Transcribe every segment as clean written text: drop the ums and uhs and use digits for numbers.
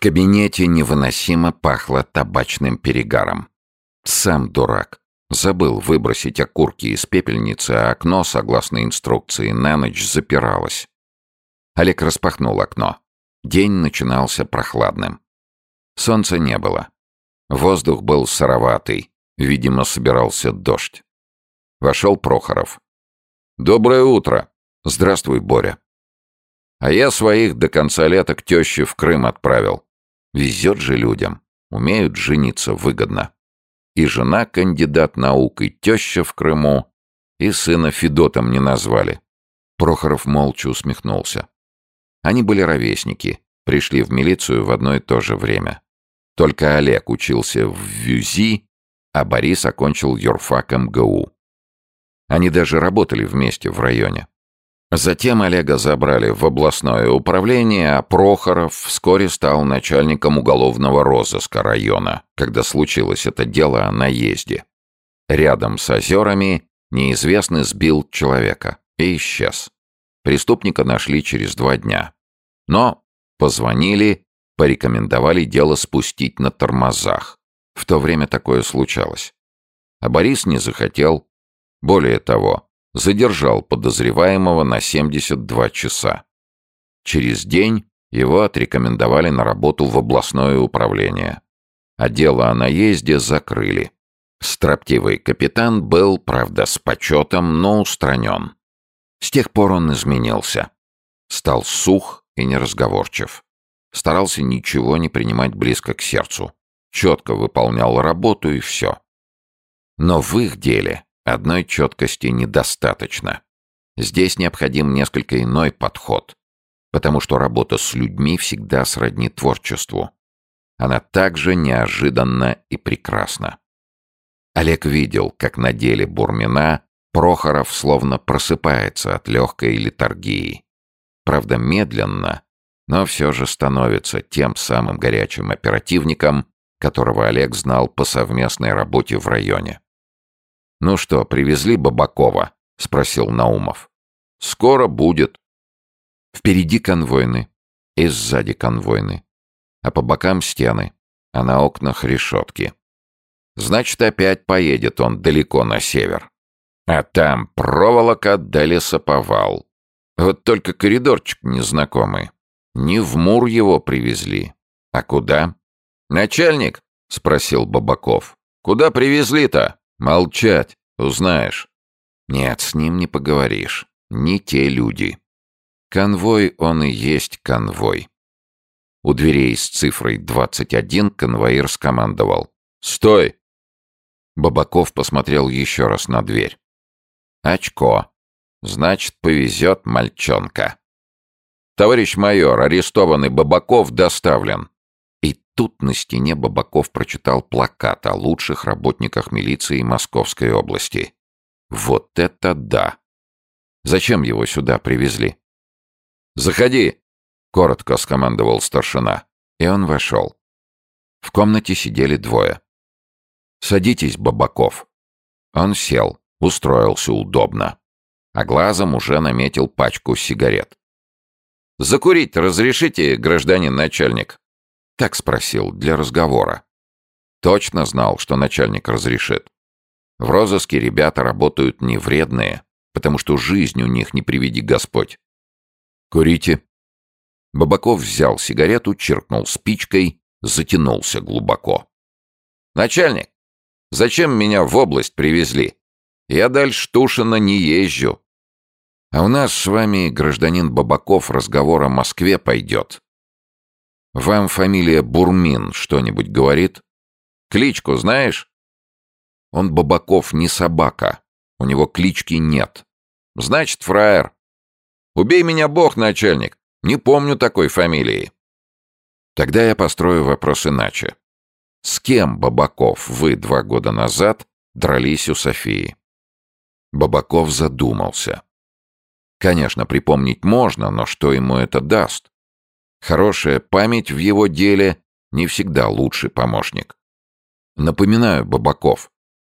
кабинете невыносимо пахло табачным перегаром. Сам дурак. Забыл выбросить окурки из пепельницы, а окно, согласно инструкции, на ночь запиралось. Олег распахнул окно. День начинался прохладным. Солнца не было. Воздух был сыроватый. Видимо, собирался дождь. Вошел Прохоров. «Доброе утро!» «Здравствуй, Боря!» «А я своих до конца лета к теще в Крым отправил. Везет же людям. Умеют жениться выгодно. И жена кандидат наук, и теща в Крыму, и сына Федотом не назвали». Прохоров молча усмехнулся. Они были ровесники, пришли в милицию в одно и то же время. Только Олег учился в ВЮЗИ, а Борис окончил юрфак МГУ. Они даже работали вместе в районе. Затем Олега забрали в областное управление, а Прохоров вскоре стал начальником уголовного розыска района, когда случилось это дело о наезде. Рядом с озерами неизвестный сбил человека и исчез. Преступника нашли через 2 дня. Но позвонили, порекомендовали дело спустить на тормозах. В то время такое случалось. А Борис не захотел. Более того, задержал подозреваемого на 72 часа. Через день его отрекомендовали на работу в областное управление. А дело о наезде закрыли. Строптивый капитан был, правда, с почетом, но устранен. С тех пор он изменился. Стал сух и неразговорчив. Старался ничего не принимать близко к сердцу. Четко выполнял работу и все. Но в их деле одной четкости недостаточно. Здесь необходим несколько иной подход, потому что работа с людьми всегда сродни творчеству. Она также неожиданна и прекрасна. Олег видел, как на деле Бурмина Прохоров словно просыпается от легкой летаргии. Правда, медленно, но все же становится тем самым горячим оперативником, которого Олег знал по совместной работе в районе. «Ну что, привезли Бабакова?» — спросил Наумов. «Скоро будет». Впереди конвойны и сзади конвойны, а по бокам стены, а на окнах решетки. Значит, опять поедет он далеко на север. А там проволока да лесоповал. Вот только коридорчик незнакомый. Не в Мур его привезли. А куда? «Начальник?» — спросил Бабаков. «Куда привезли-то?» «Молчать, узнаешь». «Нет, с ним не поговоришь. Не те люди». Конвой он и есть конвой. У дверей с цифрой 21 конвоир скомандовал: «Стой!» Бабаков посмотрел еще раз на дверь. «Очко. Значит, повезет мальчонка». «Товарищ майор, арестованный Бабаков доставлен». И тут на стене Бабаков прочитал плакат о лучших работниках милиции Московской области. Вот это да! Зачем его сюда привезли? «Заходи!» — коротко скомандовал старшина. И он вошел. В комнате сидели 2. «Садитесь, Бабаков». Он сел, устроился удобно, а глазом уже наметил пачку сигарет. «Закурить разрешите, гражданин начальник?» Так спросил, для разговора. Точно знал, что начальник разрешит. В розыске ребята работают не вредные, потому что жизнь у них не приведи Господь. «Курите». Бабаков взял сигарету, чиркнул спичкой, затянулся глубоко. «Начальник, зачем меня в область привезли? Я дальше Тушина не езжу». «А у нас с вами, гражданин Бабаков, разговор о Москве пойдет. Вам фамилия Бурмин что-нибудь говорит? Кличку знаешь?» Он, Бабаков, не собака. У него клички нет. «Значит, фраер. Убей меня Бог, начальник. Не помню такой фамилии». Тогда я построю вопрос иначе. С кем, Бабаков, вы 2 года назад дрались у Софии? Бабаков задумался. Конечно, припомнить можно, но что ему это даст? Хорошая память в его деле не всегда лучший помощник. Напоминаю, Бабаков.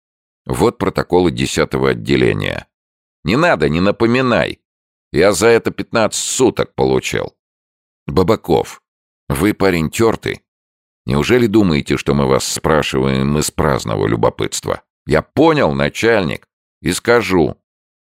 Вот протоколы 10-го отделения. Не надо, не напоминай. Я за это 15 суток получил. Бабаков, Вы парень тертый. Неужели думаете, что мы вас спрашиваем из праздного любопытства? Я понял, начальник, и скажу.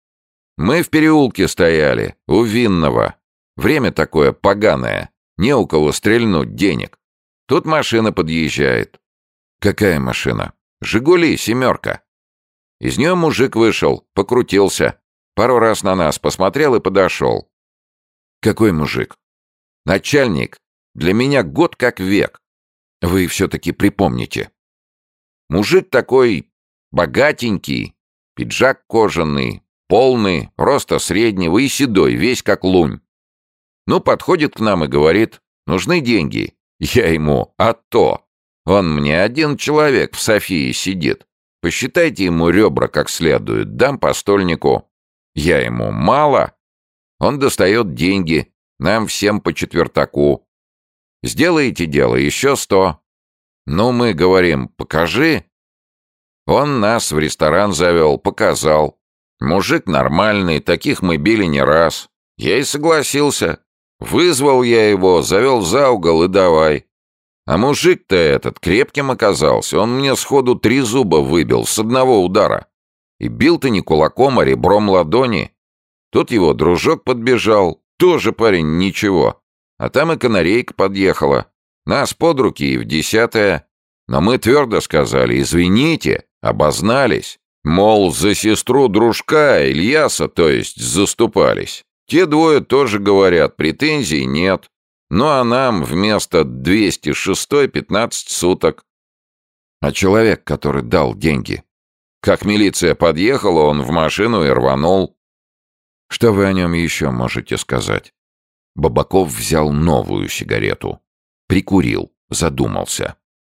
Мы в переулке стояли, у Винного. Время такое поганое, не у кого стрельнуть денег. Тут машина подъезжает. Какая машина? «Жигули, 7. Из нее мужик вышел, покрутился. Пару раз на нас посмотрел и подошел. Какой мужик? Начальник. Для меня год как век. Вы все-таки припомните. Мужик такой богатенький, пиджак кожаный, полный, роста среднего и седой, весь как лунь. Ну, подходит к нам и говорит, нужны деньги. Я ему, а то. Он мне один человек в Софии сидит. Посчитайте ему ребра как следует, дам по стольнику. Я ему, мало. Он достает деньги, нам всем по четвертаку. Сделаете дело, еще 100. Ну, мы говорим, покажи. Он нас в ресторан завел, показал. Мужик нормальный, таких мы били не раз. Я и согласился. Вызвал я его, завел за угол и давай. А мужик-то этот крепким оказался. Он мне сходу 3 зуба выбил с одного удара. И бил-то не кулаком, а ребром ладони. Тут его дружок подбежал. Тоже парень ничего. А там и канарейка подъехала. Нас под руки и в 10-е. Но мы твердо сказали, извините, обознались. Мол, за сестру дружка, Ильяса, то есть, заступались. Те двое тоже говорят, претензий нет. Ну а нам вместо 206-й 15 суток. А человек, который дал деньги? Как милиция подъехала, он в машину и рванул. Что вы о нем еще можете сказать? Бабаков взял новую сигарету. Прикурил, задумался.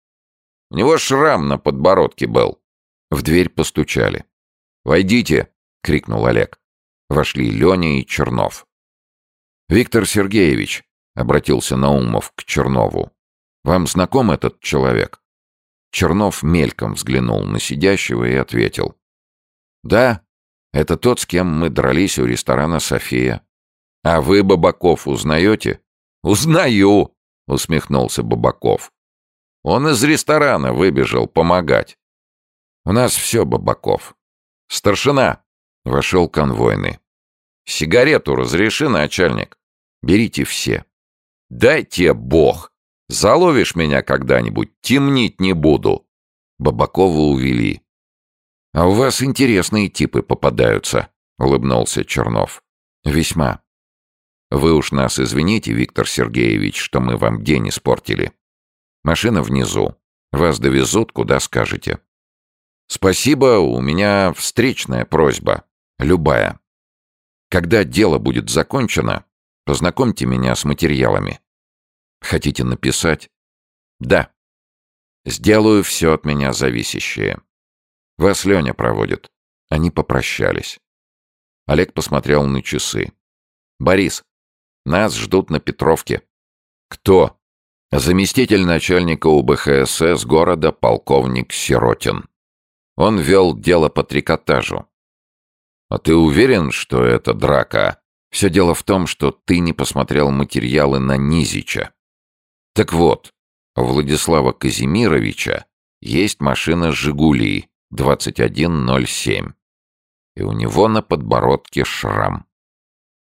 У него шрам на подбородке был. В дверь постучали. «Войдите!» — крикнул Олег. Вошли Леня и Чернов. «Виктор Сергеевич», — обратился Наумов к Чернову, — «вам знаком этот человек?» Чернов мельком взглянул на сидящего и ответил. «Да, это тот, с кем мы дрались у ресторана «София». А вы Бабаков узнаете?» «Узнаю!» — усмехнулся Бабаков. «Он из ресторана выбежал помогать. У нас все Бабаков. Старшина!» — вошел конвойный. «Сигарету разреши, начальник. Берите все. Дай тебе Бог. Заловишь меня когда-нибудь, темнить не буду». Бабакова увели. «А у вас интересные типы попадаются», — улыбнулся Чернов. «Весьма. Вы уж нас извините, Виктор Сергеевич, что мы вам день испортили. Машина внизу. Вас довезут, куда скажете. Спасибо, у меня встречная просьба. Любая. Когда дело будет закончено, познакомьте меня с материалами. Хотите написать? Да. Сделаю все от меня зависящее. Вас Леня проводит». Они попрощались. Олег посмотрел на часы. «Борис, нас ждут на Петровке». «Кто?» «Заместитель начальника УБХСС города полковник Сиротин. Он вел дело по трикотажу». «А ты уверен, что это драка? Все дело в том, что ты не посмотрел материалы на Низича. Так вот, у Владислава Казимировича есть машина «Жигули» 2107. И у него на подбородке шрам.